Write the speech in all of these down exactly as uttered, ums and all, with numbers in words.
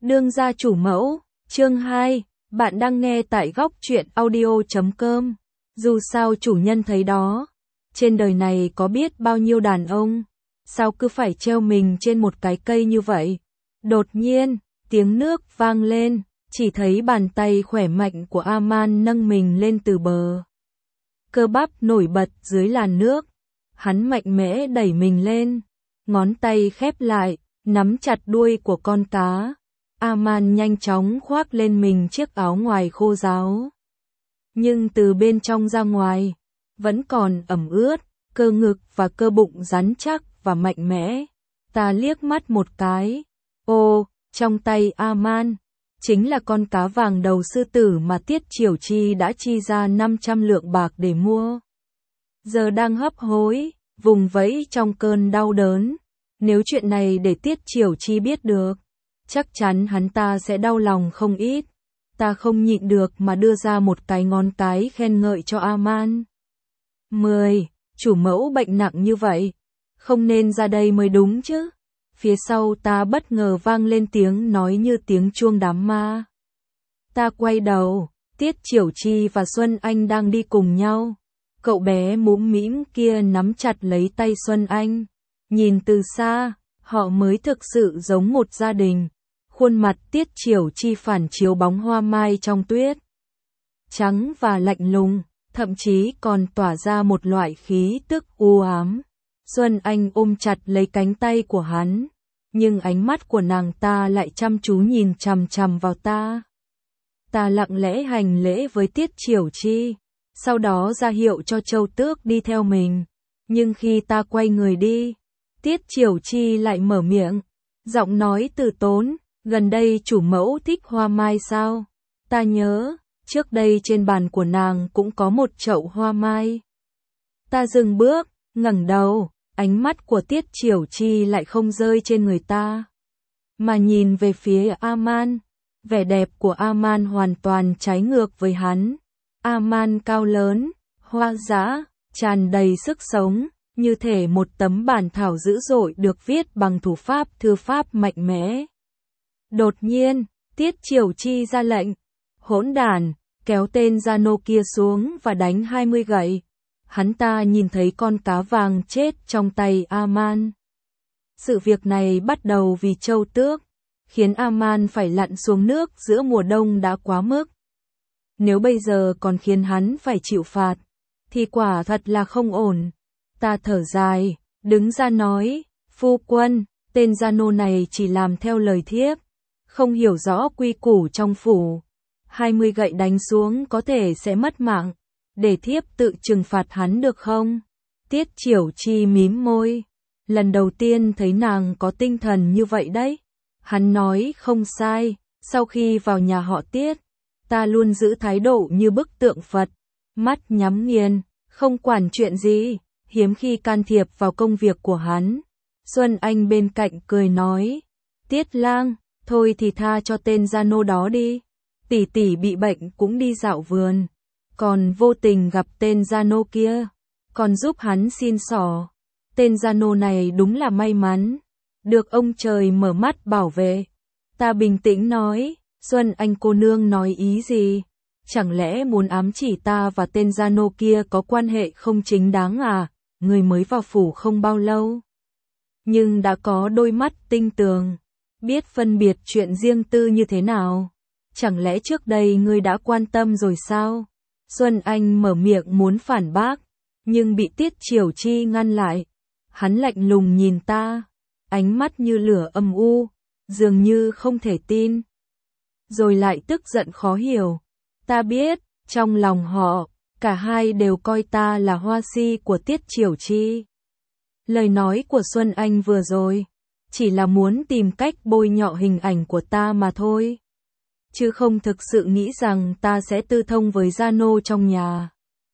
Đương gia chủ mẫu, chương hai, bạn đang nghe tại góc truyện audio chấm com. Dù sao chủ nhân thấy đó, trên đời này có biết bao nhiêu đàn ông, sao cứ phải treo mình trên một cái cây như vậy. Đột nhiên, tiếng nước vang lên, chỉ thấy bàn tay khỏe mạnh của Aman nâng mình lên từ bờ. Cơ bắp nổi bật dưới làn nước, hắn mạnh mẽ đẩy mình lên, ngón tay khép lại, nắm chặt đuôi của con cá. Aman nhanh chóng khoác lên mình chiếc áo ngoài khô ráo. Nhưng từ bên trong ra ngoài, vẫn còn ẩm ướt, cơ ngực và cơ bụng rắn chắc và mạnh mẽ. Ta liếc mắt một cái. Ô, trong tay Aman, chính là con cá vàng đầu sư tử mà Tiết Triểu Chi đã chi ra năm trăm lượng bạc để mua. Giờ đang hấp hối, vùng vẫy trong cơn đau đớn. Nếu chuyện này để Tiết Triểu Chi biết được, chắc chắn hắn ta sẽ đau lòng không ít. Ta không nhịn được mà đưa ra một cái ngón cái khen ngợi cho Aman. mười. Chủ mẫu bệnh nặng như vậy, không nên ra đây mới đúng chứ. Phía sau ta bất ngờ vang lên tiếng nói như tiếng chuông đám ma. Ta quay đầu, Tiết Triểu Chi và Xuân Anh đang đi cùng nhau. Cậu bé mũm mĩm kia nắm chặt lấy tay Xuân Anh. Nhìn từ xa, họ mới thực sự giống một gia đình. Khuôn mặt Tiết Triểu Chi phản chiếu bóng hoa mai trong tuyết. Trắng và lạnh lùng, thậm chí còn tỏa ra một loại khí tức u ám. Xuân Anh ôm chặt lấy cánh tay của hắn, nhưng ánh mắt của nàng ta lại chăm chú nhìn chằm chằm vào ta. Ta lặng lẽ hành lễ với Tiết Triểu Chi, sau đó ra hiệu cho Châu Tước đi theo mình. Nhưng khi ta quay người đi, Tiết Triểu Chi lại mở miệng, giọng nói từ tốn, gần đây chủ mẫu thích hoa mai sao? Ta nhớ, trước đây trên bàn của nàng cũng có một chậu hoa mai. Ta dừng bước, ngẩng đầu, ánh mắt của Tiết Triểu Chi lại không rơi trên người ta, mà nhìn về phía Aman. Vẻ đẹp của Aman hoàn toàn trái ngược với hắn. Aman cao lớn, hoa dã, tràn đầy sức sống, như thể một tấm bản thảo dữ dội được viết bằng thủ pháp thư pháp mạnh mẽ. Đột nhiên, Tiết Triểu Chi ra lệnh, hỗn đản, kéo tên Giano kia xuống và đánh hai mươi gậy. Hắn ta nhìn thấy con cá vàng chết trong tay Aman. Sự việc này bắt đầu vì Châu Tước, khiến Aman phải lặn xuống nước giữa mùa đông đã quá mức. Nếu bây giờ còn khiến hắn phải chịu phạt, thì quả thật là không ổn. Ta thở dài, đứng ra nói, phu quân, tên Giano này chỉ làm theo lời thiếp, không hiểu rõ quy củ trong phủ. hai mươi gậy đánh xuống có thể sẽ mất mạng, để thiếp tự trừng phạt hắn được không? Tiết Triểu Chi mím môi, lần đầu tiên thấy nàng có tinh thần như vậy đấy. Hắn nói không sai, sau khi vào nhà họ Tiết, ta luôn giữ thái độ như bức tượng Phật, mắt nhắm nghiền, không quản chuyện gì, hiếm khi can thiệp vào công việc của hắn. Xuân Anh bên cạnh cười nói, Tiết lang, thôi thì tha cho tên Giano đó đi. Tỷ tỷ bị bệnh cũng đi dạo vườn, còn vô tình gặp tên Giano kia, còn giúp hắn xin xỏ. Tên Giano này đúng là may mắn, được ông trời mở mắt bảo vệ. Ta bình tĩnh nói, Xuân Anh cô nương nói ý gì? Chẳng lẽ muốn ám chỉ ta và tên Giano kia có quan hệ không chính đáng à? Người mới vào phủ không bao lâu, nhưng đã có đôi mắt tinh tường, biết phân biệt chuyện riêng tư như thế nào. Chẳng lẽ trước đây ngươi đã quan tâm rồi sao? Xuân Anh mở miệng muốn phản bác, nhưng bị Tiết Triểu Chi ngăn lại. Hắn lạnh lùng nhìn ta, ánh mắt như lửa âm u, dường như không thể tin. Rồi lại tức giận khó hiểu. Ta biết, trong lòng họ, cả hai đều coi ta là hoa si của Tiết Triểu Chi. Lời nói của Xuân Anh vừa rồi, chỉ là muốn tìm cách bôi nhọ hình ảnh của ta mà thôi, chứ không thực sự nghĩ rằng ta sẽ tư thông với Giano trong nhà.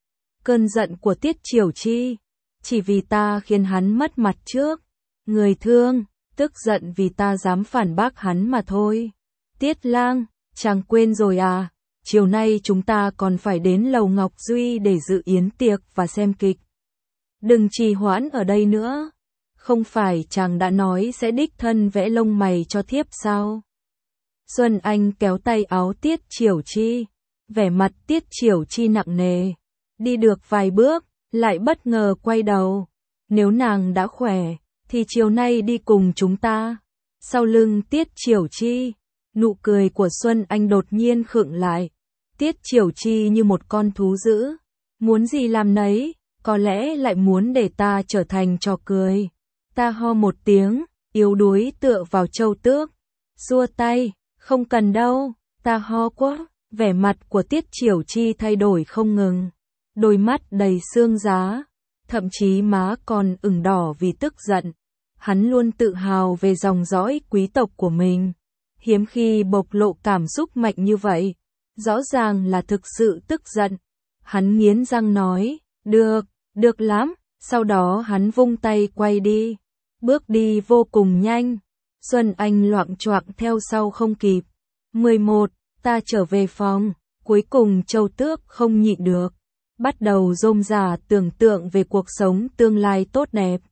Cơn giận của Tiết Triểu Chi, chỉ vì ta khiến hắn mất mặt trước người thương, tức giận vì ta dám phản bác hắn mà thôi. Tiết lang, chàng quên rồi à, chiều nay chúng ta còn phải đến lầu Ngọc Duy để dự yến tiệc và xem kịch. Đừng trì hoãn ở đây nữa, không phải chàng đã nói sẽ đích thân vẽ lông mày cho thiếp sao? Xuân Anh kéo tay áo Tiết Chiểu Chi, vẻ mặt Tiết Chiểu Chi nặng nề. Đi được vài bước, lại bất ngờ quay đầu. Nếu nàng đã khỏe, thì chiều nay đi cùng chúng ta. Sau lưng Tiết Chiểu Chi, nụ cười của Xuân Anh đột nhiên khựng lại. Tiết Chiểu Chi như một con thú dữ, muốn gì làm nấy, có lẽ lại muốn để ta trở thành trò cười. Ta ho một tiếng, yếu đuối tựa vào Châu Tước, xua tay, không cần đâu, ta ho quá. Vẻ mặt của Tiết Chiểu Chi thay đổi không ngừng, đôi mắt đầy xương giá, thậm chí má còn ửng đỏ vì tức giận. Hắn luôn tự hào về dòng dõi quý tộc của mình, hiếm khi bộc lộ cảm xúc mạnh như vậy, rõ ràng là thực sự tức giận. Hắn nghiến răng nói, được, được lắm, sau đó hắn vung tay quay đi, bước đi vô cùng nhanh. Xuân Anh loạng choạng theo sau không kịp. mười một. Ta trở về phòng, cuối cùng Châu Tước không nhịn được, bắt đầu rôm rả tưởng tượng về cuộc sống tương lai tốt đẹp.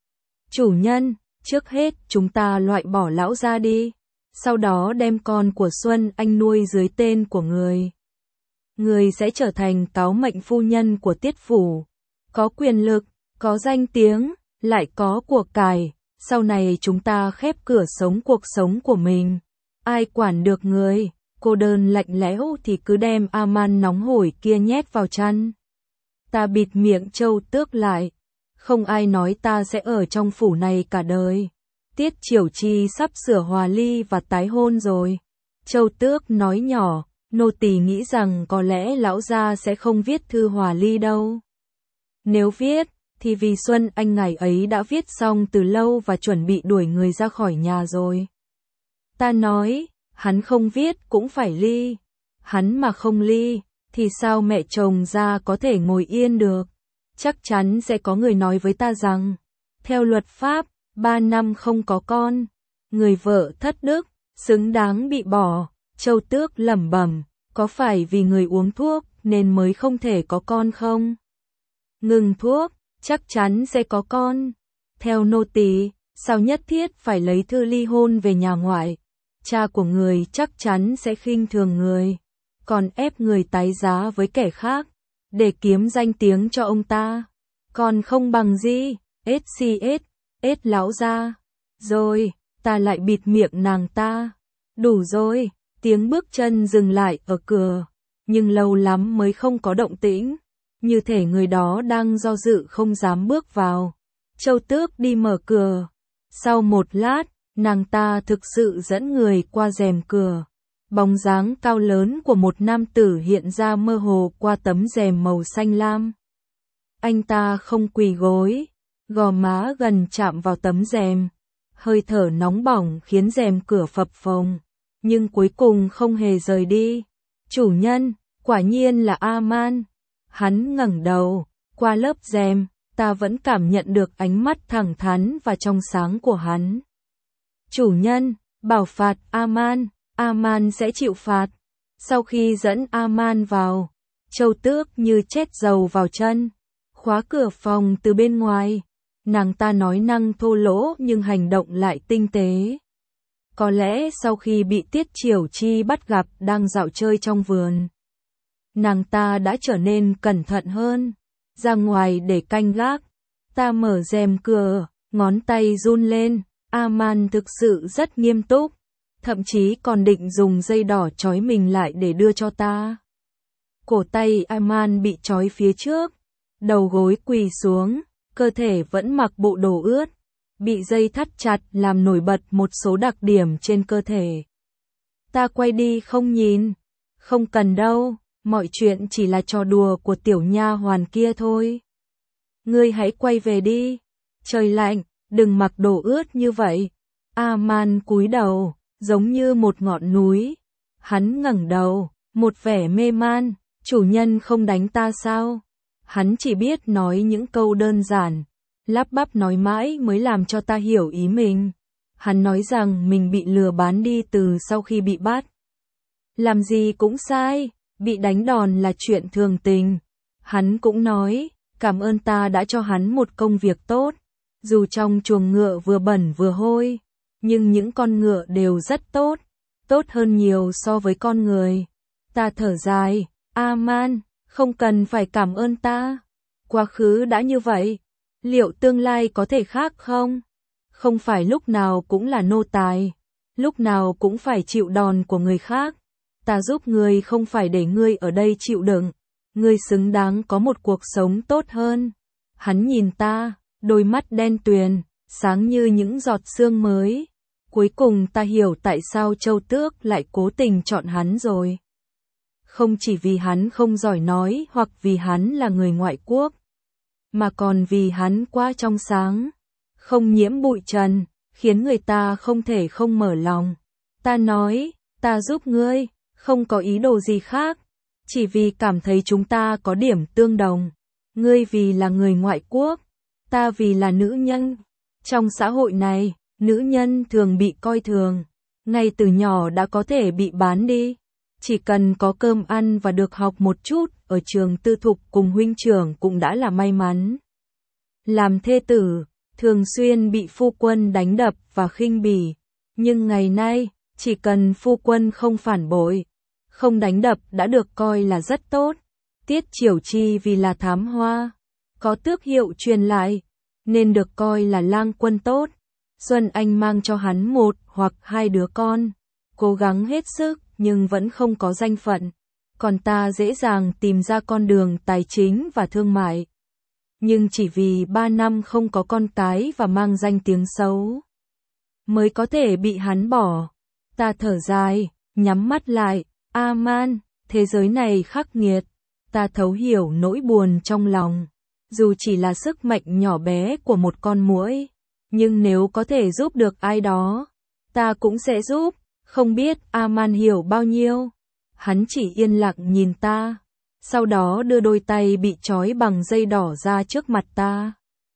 Chủ nhân, trước hết chúng ta loại bỏ lão gia đi, sau đó đem con của Xuân Anh nuôi dưới tên của người. Người sẽ trở thành cáo mệnh phu nhân của Tiết phủ, có quyền lực, có danh tiếng, lại có của cải. Sau này chúng ta khép cửa sống cuộc sống của mình, ai quản được người. Cô đơn lạnh lẽo thì cứ đem A-man nóng hổi kia nhét vào chăn. Ta bịt miệng Châu Tước lại. Không ai nói ta sẽ ở trong phủ này cả đời. Tiết Chiểu Chi sắp sửa hòa ly và tái hôn rồi. Châu Tước nói nhỏ, nô tỳ nghĩ rằng có lẽ lão gia sẽ không viết thư hòa ly đâu. Nếu viết, thì vì Xuân Anh ngày ấy đã viết xong từ lâu và chuẩn bị đuổi người ra khỏi nhà rồi. Ta nói, hắn không viết cũng phải ly. Hắn mà không ly, thì sao mẹ chồng ra có thể ngồi yên được. Chắc chắn sẽ có người nói với ta rằng, theo luật pháp, ba năm không có con, người vợ thất đức, xứng đáng bị bỏ. Châu Tước lẩm bẩm, có phải vì người uống thuốc nên mới không thể có con không? Ngừng thuốc, chắc chắn sẽ có con. Theo nô tỳ, sao nhất thiết phải lấy thư ly hôn về nhà ngoại? Cha của người chắc chắn sẽ khinh thường người, còn ép người tái giá với kẻ khác, để kiếm danh tiếng cho ông ta. Còn không bằng gì, ét xê ét, ét lão gia. Rồi, ta lại bịt miệng nàng ta. Đủ rồi, tiếng bước chân dừng lại ở cửa, nhưng lâu lắm mới không có động tĩnh, như thể người đó đang do dự không dám bước vào. Châu Tước đi mở cửa. Sau một lát, nàng ta thực sự dẫn người qua rèm cửa. Bóng dáng cao lớn của một nam tử hiện ra mơ hồ qua tấm rèm màu xanh lam. Anh ta không quỳ gối, gò má gần chạm vào tấm rèm. Hơi thở nóng bỏng khiến rèm cửa phập phồng, nhưng cuối cùng không hề rời đi. Chủ nhân, quả nhiên là A-man. Hắn ngẩng đầu, qua lớp rèm, ta vẫn cảm nhận được ánh mắt thẳng thắn và trong sáng của hắn. Chủ nhân, bảo phạt A-man, A-man sẽ chịu phạt. Sau khi dẫn A-man vào, Châu Tước như chết dầu vào chân, khóa cửa phòng từ bên ngoài. Nàng ta nói năng thô lỗ nhưng hành động lại tinh tế. Có lẽ sau khi bị Tiết Chiểu Chi bắt gặp đang dạo chơi trong vườn, nàng ta đã trở nên cẩn thận hơn, ra ngoài để canh gác. Ta mở rèm cửa, ngón tay run lên. A-man thực sự rất nghiêm túc, thậm chí còn định dùng dây đỏ trói mình lại để đưa cho ta. Cổ tay A-man bị trói phía trước, đầu gối quỳ xuống, cơ thể vẫn mặc bộ đồ ướt, bị dây thắt chặt làm nổi bật một số đặc điểm trên cơ thể. Ta quay đi không nhìn. Không cần đâu, mọi chuyện chỉ là trò đùa của tiểu nha hoàn kia thôi. Ngươi hãy quay về đi. Trời lạnh, đừng mặc đồ ướt như vậy. A-man cúi đầu, giống như một ngọn núi. Hắn ngẩng đầu, một vẻ mê man. Chủ nhân không đánh ta sao? Hắn chỉ biết nói những câu đơn giản, lắp bắp nói mãi mới làm cho ta hiểu ý mình. Hắn nói rằng mình bị lừa bán đi từ sau khi bị bắt. Làm gì cũng sai, bị đánh đòn là chuyện thường tình. Hắn cũng nói, cảm ơn ta đã cho hắn một công việc tốt. Dù trong chuồng ngựa vừa bẩn vừa hôi, nhưng những con ngựa đều rất tốt. tốt hơn nhiều so với con người. Ta thở dài, A-man, không cần phải cảm ơn ta. Quá khứ đã như vậy, liệu tương lai có thể khác không? Không phải lúc nào cũng là nô tài, lúc nào cũng phải chịu đòn của người khác. Ta giúp ngươi không phải để ngươi ở đây chịu đựng, ngươi xứng đáng có một cuộc sống tốt hơn. Hắn nhìn ta, đôi mắt đen tuyền, sáng như những giọt sương mới. Cuối cùng ta hiểu tại sao Châu Tước lại cố tình chọn hắn rồi. Không chỉ vì hắn không giỏi nói hoặc vì hắn là người ngoại quốc, mà còn vì hắn quá trong sáng, không nhiễm bụi trần, khiến người ta không thể không mở lòng. Ta nói, ta giúp ngươi, không có ý đồ gì khác, chỉ vì cảm thấy chúng ta có điểm tương đồng. Ngươi vì là người ngoại quốc, ta vì là nữ nhân. Trong xã hội này, nữ nhân thường bị coi thường, ngay từ nhỏ đã có thể bị bán đi. Chỉ cần có cơm ăn và được học một chút ở trường tư thục cùng huynh trưởng cũng đã là may mắn. Làm thê tử, thường xuyên bị phu quân đánh đập và khinh bỉ, nhưng ngày nay, chỉ cần phu quân không phản bội, không đánh đập đã được coi là rất tốt. Tiết Triểu Chi vì là thám hoa, có tước hiệu truyền lại, nên được coi là lang quân tốt. Xuân Anh mang cho hắn một hoặc hai đứa con, cố gắng hết sức nhưng vẫn không có danh phận, còn ta dễ dàng tìm ra con đường tài chính và thương mại. Nhưng chỉ vì ba năm không có con cái và mang danh tiếng xấu, mới có thể bị hắn bỏ. Ta thở dài, nhắm mắt lại, A-man, thế giới này khắc nghiệt, ta thấu hiểu nỗi buồn trong lòng. Dù chỉ là sức mạnh nhỏ bé của một con muỗi, nhưng nếu có thể giúp được ai đó, ta cũng sẽ giúp. Không biết A-man hiểu bao nhiêu. Hắn chỉ yên lặng nhìn ta, sau đó đưa đôi tay bị trói bằng dây đỏ ra trước mặt ta.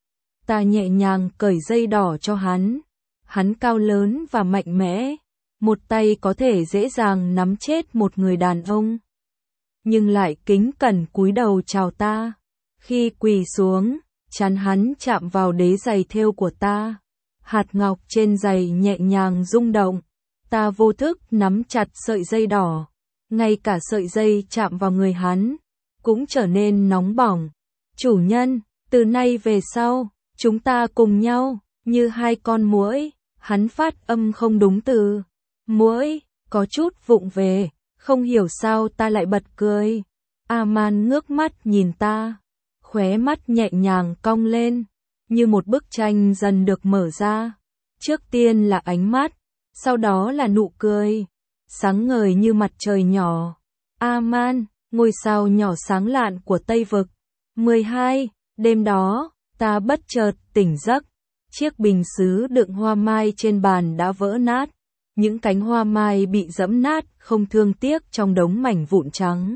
Ta nhẹ nhàng cởi dây đỏ cho hắn. Hắn cao lớn và mạnh mẽ, một tay có thể dễ dàng nắm chết một người đàn ông, nhưng lại kính cẩn cúi đầu chào ta. Khi quỳ xuống, trán hắn chạm vào đế giày thêu của ta. Hạt ngọc trên giày nhẹ nhàng rung động. Ta vô thức nắm chặt sợi dây đỏ. Ngay cả sợi dây chạm vào người hắn cũng trở nên nóng bỏng. Chủ nhân, từ nay về sau, chúng ta cùng nhau, như hai con muỗi. Hắn phát âm không đúng từ. Muỗi, có chút vụng về, không hiểu sao ta lại bật cười. A-man ngước mắt nhìn ta, khóe mắt nhẹ nhàng cong lên, như một bức tranh dần được mở ra. Trước tiên là ánh mắt, sau đó là nụ cười, sáng ngời như mặt trời nhỏ. A-man, ngôi sao nhỏ sáng lạn của Tây Vực. mười hai, đêm đó, ta bất chợt tỉnh giấc. Chiếc bình sứ đựng hoa mai trên bàn đã vỡ nát. Những cánh hoa mai bị giẫm nát không thương tiếc trong đống mảnh vụn trắng.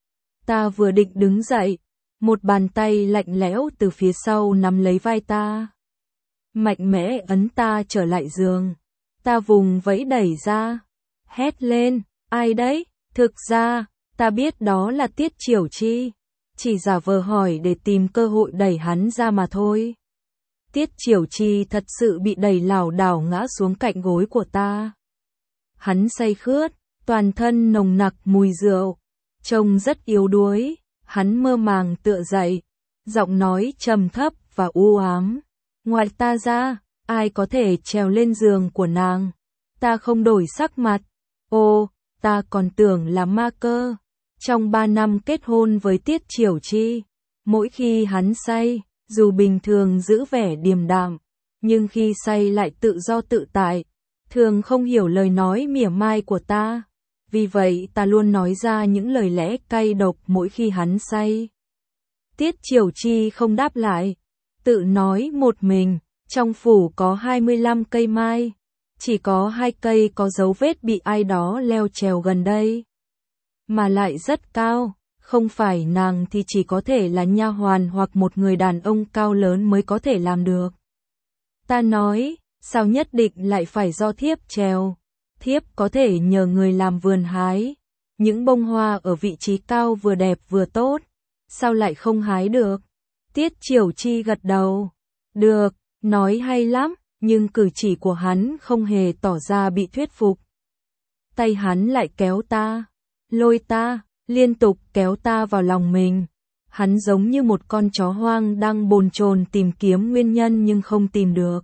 Ta vừa định đứng dậy, một bàn tay lạnh lẽo từ phía sau nắm lấy vai ta, mạnh mẽ ấn ta trở lại giường. Ta vùng vẫy đẩy ra, hét lên, ai đấy? Thực ra, ta biết đó là Tiết Triểu Chi, chỉ giả vờ hỏi để tìm cơ hội đẩy hắn ra mà thôi. Tiết Triểu Chi thật sự bị đẩy lảo đảo ngã xuống cạnh gối của ta. Hắn say khướt, toàn thân nồng nặc mùi rượu, trông rất yếu đuối. Hắn mơ màng tựa dậy, giọng nói trầm thấp và u ám. Ngoài ta ra, ai có thể trèo lên giường của nàng? Ta không đổi sắc mặt. Ô, ta còn tưởng là ma cơ. Trong ba năm kết hôn với Tiết Triểu Chi, mỗi khi hắn say, dù bình thường giữ vẻ điềm đạm, nhưng khi say lại tự do tự tại, thường không hiểu lời nói mỉa mai của ta. Vì vậy ta luôn nói ra những lời lẽ cay độc mỗi khi hắn say. Tiết Triểu Chi không đáp lại, tự nói một mình. Trong phủ có hai mươi lăm cây mai, chỉ có hai cây có dấu vết bị ai đó leo trèo gần đây, mà lại rất cao. Không phải nàng thì chỉ có thể là nha hoàn hoặc một người đàn ông cao lớn mới có thể làm được. Ta nói, sao nhất định lại phải do thiếp trèo? Thiếp có thể nhờ người làm vườn hái. Những bông hoa ở vị trí cao vừa đẹp vừa tốt, sao lại không hái được? Tiết Triểu Chi gật đầu. Được, nói hay lắm, nhưng cử chỉ của hắn không hề tỏ ra bị thuyết phục. tay hắn lại kéo ta, lôi ta, liên tục kéo ta vào lòng mình. Hắn giống như một con chó hoang đang bồn chồn tìm kiếm nguyên nhân nhưng không tìm được.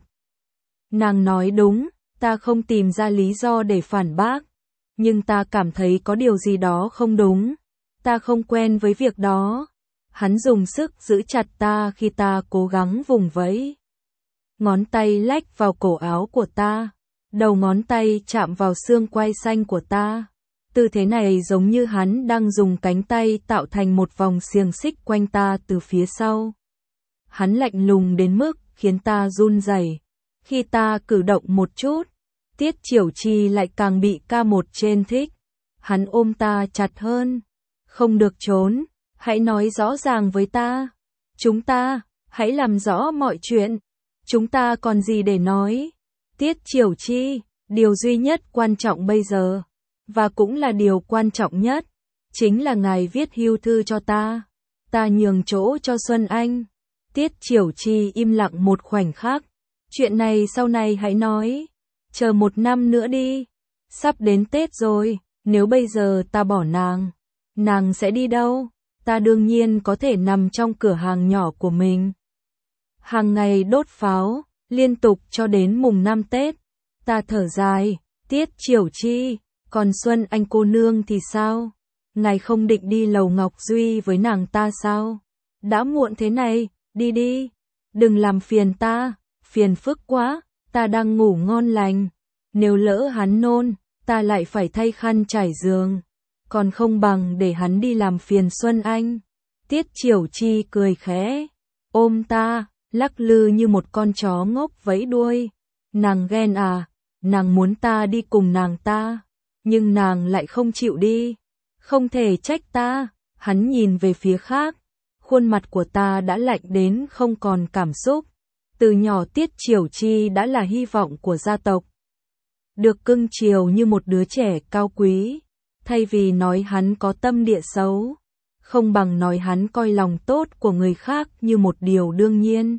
Nàng nói đúng, ta không tìm ra lý do để phản bác, nhưng ta cảm thấy có điều gì đó không đúng. Ta không quen với việc đó. Hắn dùng sức giữ chặt ta khi ta cố gắng vùng vẫy. Ngón tay lách vào cổ áo của ta, đầu ngón tay chạm vào xương quai xanh của ta. Tư thế này giống như hắn đang dùng cánh tay tạo thành một vòng xiềng xích quanh ta từ phía sau. Hắn lạnh lùng đến mức khiến ta run rẩy. Khi ta cử động một chút, Tiết Chiểu Chi lại càng bị ca một trên thích. Hắn ôm ta chặt hơn. Không được trốn, hãy nói rõ ràng với ta. Chúng ta, hãy làm rõ mọi chuyện. Chúng ta còn gì để nói? Tiết Chiểu Chi, điều duy nhất quan trọng bây giờ, và cũng là điều quan trọng nhất, chính là ngài viết hưu thư cho ta. Ta nhường chỗ cho Xuân Anh. Tiết Chiểu Chi im lặng một khoảnh khắc. Chuyện này sau này hãy nói. Chờ một năm nữa đi. Sắp đến Tết rồi, nếu bây giờ ta bỏ nàng, nàng sẽ đi đâu? Ta đương nhiên có thể nằm trong cửa hàng nhỏ của mình. Hàng ngày đốt pháo, liên tục cho đến mùng năm Tết. Ta thở dài, Tiết Chiểu Chi, còn Xuân Anh cô nương thì sao? Ngài không định đi lầu Ngọc Duy với nàng ta sao? Đã muộn thế này, đi đi. Đừng làm phiền ta, phiền phức quá, ta đang ngủ ngon lành. Nếu lỡ hắn nôn, ta lại phải thay khăn trải giường. Còn không bằng để hắn đi làm phiền Xuân Anh. Tiết Chiểu Chi cười khẽ, ôm ta, lắc lư như một con chó ngốc vẫy đuôi. Nàng ghen à, nàng muốn ta đi cùng nàng ta, nhưng nàng lại không chịu đi. Không thể trách ta. Hắn nhìn về phía khác, khuôn mặt của ta đã lạnh đến không còn cảm xúc. Từ nhỏ Tiết Chiểu Chi đã là hy vọng của gia tộc. Được cưng chiều như một đứa trẻ cao quý. Thay vì nói hắn có tâm địa xấu, không bằng nói hắn coi lòng tốt của người khác như một điều đương nhiên.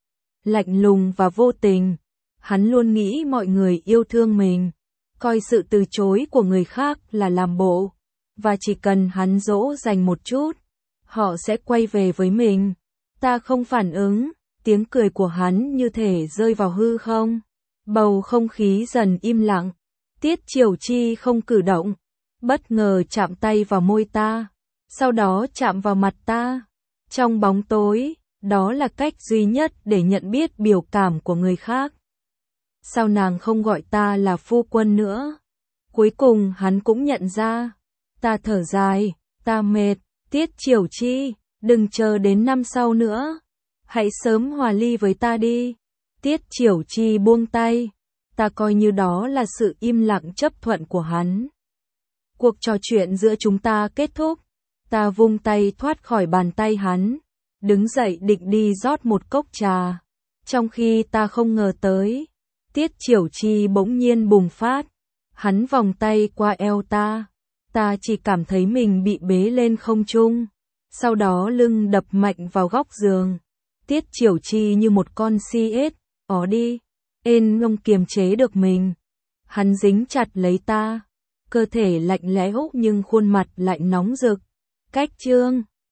Lạnh lùng và vô tình, hắn luôn nghĩ mọi người yêu thương mình, coi sự từ chối của người khác là làm bộ, và chỉ cần hắn dỗ dành một chút, họ sẽ quay về với mình. Ta không phản ứng, tiếng cười của hắn như thể rơi vào hư không. Bầu không khí dần im lặng. Tiết Chiểu Chi không cử động, bất ngờ chạm tay vào môi ta, sau đó chạm vào mặt ta. Trong bóng tối, đó là cách duy nhất để nhận biết biểu cảm của người khác. Sao nàng không gọi ta là phu quân nữa? Cuối cùng hắn cũng nhận ra. Ta thở dài, ta mệt. Tiết Chiểu Chi, đừng chờ đến năm sau nữa. Hãy sớm hòa ly với ta đi. Tiết Chiểu Chi buông tay. Ta coi như đó là sự im lặng chấp thuận của hắn. Cuộc trò chuyện giữa chúng ta kết thúc. Ta vung tay thoát khỏi bàn tay hắn, đứng dậy định đi rót một cốc trà. Trong khi ta không ngờ tới, Tiết Chiểu Chi bỗng nhiên bùng phát. Hắn vòng tay qua eo ta. Ta chỉ cảm thấy mình bị bế lên không trung. Sau đó lưng đập mạnh vào góc giường. Tiết Chiểu Chi như một con si ếch, ó đi, ên ngông kiềm chế được mình. Hắn dính chặt lấy ta, cơ thể lạnh lẽo nhưng khuôn mặt lại nóng rực. Cách chương